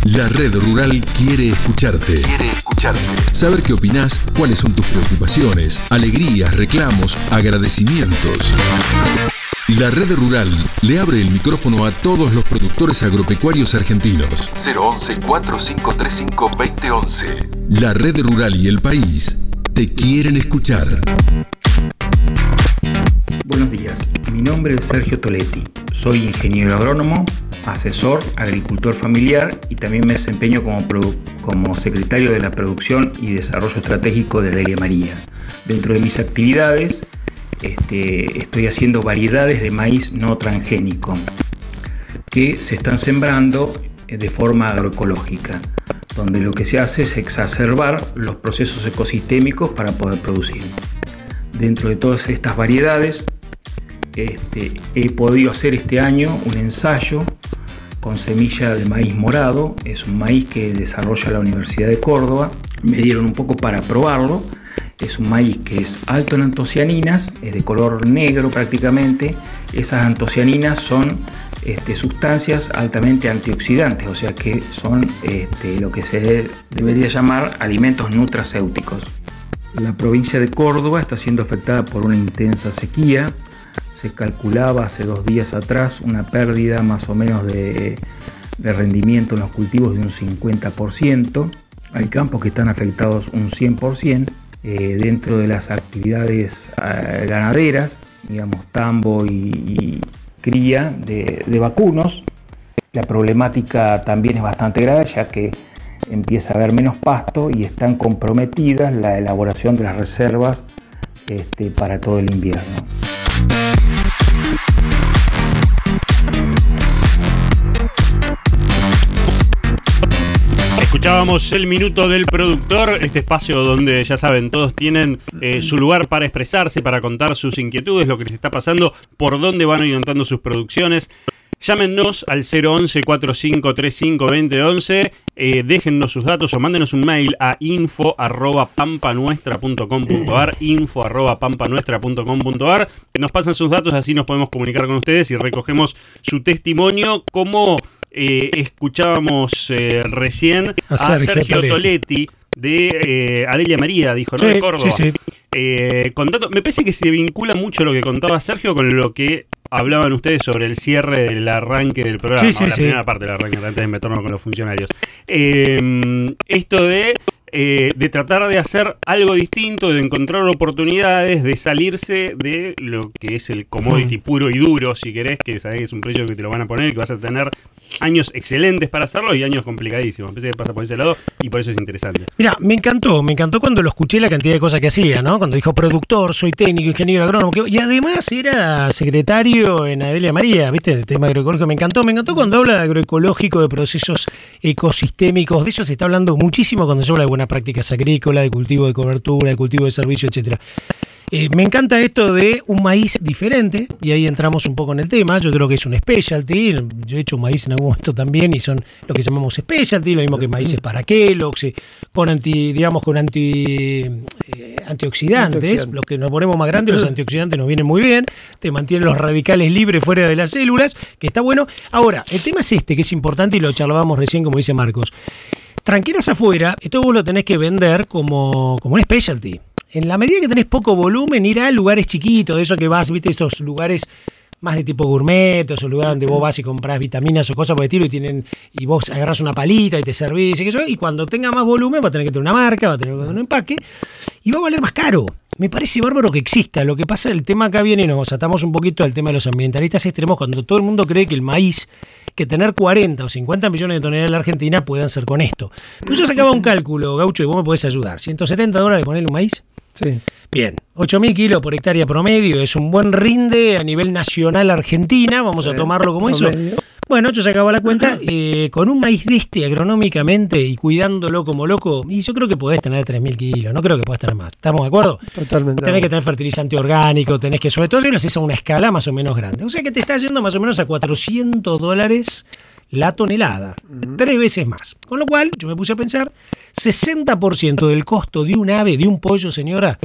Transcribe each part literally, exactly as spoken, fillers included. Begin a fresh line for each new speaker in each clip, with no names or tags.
La Red Rural quiere escucharte. Quiere escucharte. Saber qué opinás, cuáles son tus preocupaciones, alegrías, reclamos, agradecimientos. La Red Rural le abre el micrófono a todos los productores agropecuarios argentinos. cero once, cuatro cinco tres cinco, dos cero once. La Red Rural y el país te quieren escuchar.
Buenos días, mi nombre es Sergio Toletti. Soy ingeniero agrónomo, asesor, agricultor familiar y también me desempeño como, produ- como secretario de la Producción y Desarrollo Estratégico de Adelia María. Dentro de mis actividades este, estoy haciendo variedades de maíz no transgénico que se están sembrando de forma agroecológica, donde lo que se hace es exacerbar los procesos ecosistémicos para poder producir. Dentro de todas estas variedades, Este, he podido hacer este año un ensayo con semilla de maíz morado. Es un maíz que desarrolla la Universidad de Córdoba. Me dieron un poco para probarlo. Es un maíz que es alto en antocianinas, es de color negro prácticamente. Esas antocianinas son este, sustancias altamente antioxidantes, o sea que son este, lo que se debería llamar alimentos nutracéuticos. La provincia de Córdoba está siendo afectada por una intensa sequía. Se calculaba hace dos días atrás una pérdida más o menos de, de rendimiento en los cultivos de un cincuenta por ciento. Hay campos que están afectados un cien por ciento. Eh, dentro de las actividades eh, ganaderas, digamos tambo y, y cría de, de vacunos, la problemática también es bastante grave, ya que empieza a haber menos pasto y están comprometidas la elaboración de las reservas este, para todo el invierno.
Escuchábamos el Minuto del Productor, este espacio donde, ya saben, todos tienen eh, su lugar para expresarse, para contar sus inquietudes, lo que les está pasando, por dónde van orientando sus producciones. Llámenos al cero once, cuatro cinco tres cinco, dos cero once, eh, déjennos sus datos o mándenos un mail a info arroba pampanuestra punto com punto ar, info arroba pampanuestra punto com punto ar. Nos pasan sus datos, así nos podemos comunicar con ustedes y recogemos su testimonio, como eh, escuchábamos eh, recién a, a Sergio, Sergio Toletti, Toletti de eh, Adelia María, dijo, ¿no? Sí, de Córdoba. Sí, sí. Eh, contando, me parece que se vincula mucho lo que contaba Sergio con lo que hablaban ustedes sobre el cierre del arranque del programa, sí, sí, la sí. primera parte del arranque, antes de meternos con los funcionarios. Eh, esto de, eh, de tratar de hacer algo distinto, de encontrar oportunidades, de salirse de lo que es el commodity mm. puro y duro, si querés, que sabés que es un precio que te lo van a poner y que vas a tener años excelentes para hacerlo y años complicadísimos. Pensé que pasa por ese lado y por eso es interesante.
Mira, me encantó, me encantó cuando lo escuché la cantidad de cosas que hacía, ¿no? Cuando dijo productor, soy técnico, ingeniero agrónomo, que, y además era secretario en Adelia María, ¿viste? El tema agroecológico me encantó, me encantó cuando habla de agroecológico, de procesos ecosistémicos, de ellos se está hablando muchísimo cuando se habla de buenas prácticas agrícolas, de cultivo de cobertura, de cultivo de servicio, etcétera. Eh, me encanta esto de un maíz diferente, y ahí entramos un poco en el tema. Yo creo que es un specialty. Yo he hecho maíz en algún momento también, y son lo que llamamos specialty, lo mismo que maíces para Kellogg's, con anti, digamos, con anti eh, antioxidantes. Antioxidante. Los que nos ponemos más grandes, los antioxidantes nos vienen muy bien, te mantienen los radicales libres fuera de las células, que está bueno. Ahora, el tema es este, que es importante, y lo charlábamos recién, como dice Marcos. Tranqueras afuera, esto vos lo tenés que vender como, como un specialty. En la medida que tenés poco volumen, ir a lugares chiquitos, de eso que vas, viste, estos lugares más de tipo gourmet, esos lugares donde vos vas y comprás vitaminas o cosas por el estilo, y tienen, y vos agarrás una palita y te servís, y, eso, y cuando tenga más volumen va a tener que tener una marca, va a tener que tener un empaque, y va a valer más caro. Me parece bárbaro que exista. Lo que pasa, el tema acá viene, nos atamos un poquito al tema de los ambientalistas extremos, cuando todo el mundo cree que el maíz, que tener cuarenta o cincuenta millones de toneladas en la Argentina pueden hacer con esto. Pero yo sacaba un cálculo, Gaucho, y vos me podés ayudar. ciento setenta dólares ponerle un maíz. Sí. Bien, ocho mil kilos por hectárea promedio, es un buen rinde a nivel nacional Argentina, vamos sí, a tomarlo como promedio. Eso. Bueno, yo sacaba la cuenta, eh, con un maíz de este agronómicamente y cuidándolo como loco, y yo creo que podés tener tres mil kilos, no creo que podés tener más, ¿estamos de acuerdo? Totalmente. Tenés que tener fertilizante orgánico, tenés que, sobre todo si lo haces a una escala más o menos grande, o sea que te está yendo más o menos a cuatrocientos dólares la tonelada, uh-huh. tres veces más. Con lo cual, yo me puse a pensar, sesenta por ciento del costo de un ave, de un pollo, señora,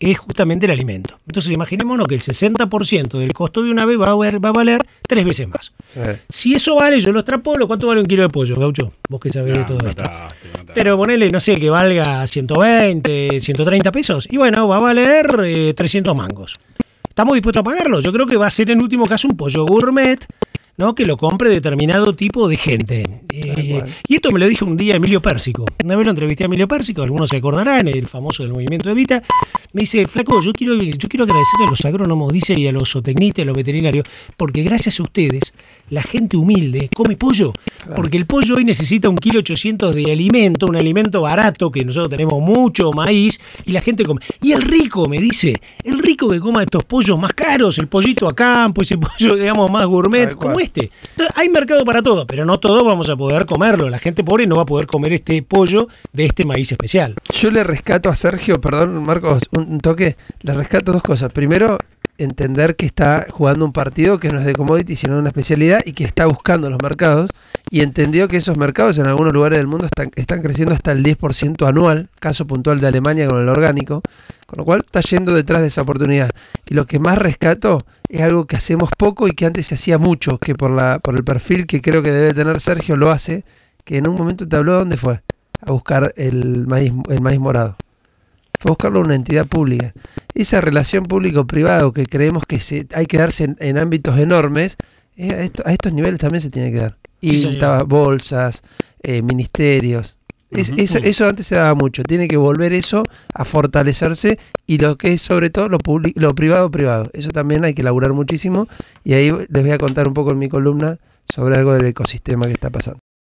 es justamente el alimento. Entonces imaginémonos que el sesenta por ciento del costo de una ave va a, ver, va a valer tres veces más. Sí. Si eso vale, yo lo extrapolo, ¿cuánto vale un kilo de pollo, Gaucho? Vos que sabés no, de todo mataste, esto. Mataste. Pero ponele, no sé, que valga ciento veinte, ciento treinta pesos. Y bueno, va a valer eh, trescientos mangos. ¿Estamos dispuestos a pagarlo? Yo creo que va a ser en último caso un pollo gourmet, ¿no? Que lo compre determinado tipo de gente. Eh, y esto me lo dijo un día Emilio Pérsico. Una vez lo entrevisté a Emilio Pérsico, algunos se acordarán, el famoso del movimiento Evita. Me dice, flaco, yo quiero, yo quiero agradecerle a los agrónomos, dice, y a los zootecnistas, a los veterinarios, porque gracias a ustedes, la gente humilde come pollo. Claro. Porque el pollo hoy necesita un kilo ochocientos de alimento, un alimento barato, que nosotros tenemos mucho maíz, y la gente come. Y el rico, me dice, el rico que coma estos pollos más caros, el pollito a campo, ese pollo, digamos, más gourmet, como este. Entonces, hay mercado para todo, pero no todos vamos a poder comerlo. La gente pobre no va a poder comer este pollo de este maíz especial.
Yo le rescato a Sergio, perdón, Marcos, un toque, le rescato dos cosas. Primero, entender que está jugando un partido que no es de commodity, sino de una especialidad y que está buscando los mercados, y entendió que esos mercados en algunos lugares del mundo están, están creciendo hasta el diez por ciento anual, caso puntual de Alemania con el orgánico, con lo cual está yendo detrás de esa oportunidad. Y lo que más rescato es algo que hacemos poco y que antes se hacía mucho, que por, la, por el perfil que creo que debe tener Sergio lo hace, que en un momento te habló, ¿dónde fue? A buscar el maíz, el maíz morado. Fue a buscarlo en una entidad pública. Esa relación público-privado que creemos que se, hay que darse en, en ámbitos enormes, eh, a, esto, a estos niveles también se tiene que dar. Sí, INTA, bolsas, eh, ministerios. Es, uh-huh. eso, eso antes se daba mucho. Tiene que volver eso a fortalecerse, y lo que es sobre todo lo, public, lo privado-privado. Eso también hay que laburar muchísimo, y ahí les voy a contar un poco en mi columna sobre algo del ecosistema que está pasando.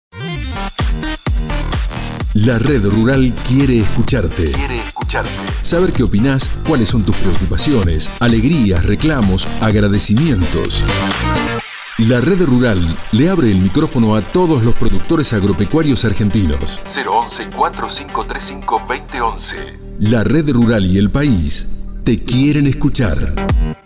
La Red Rural quiere escucharte. Quiere escucharte. Saber qué opinás, cuáles son tus preocupaciones, alegrías, reclamos, agradecimientos. La Red Rural le abre el micrófono a todos los productores agropecuarios argentinos. cero once, cuatro cinco tres cinco, dos cero uno uno. La Red Rural y el país te quieren escuchar.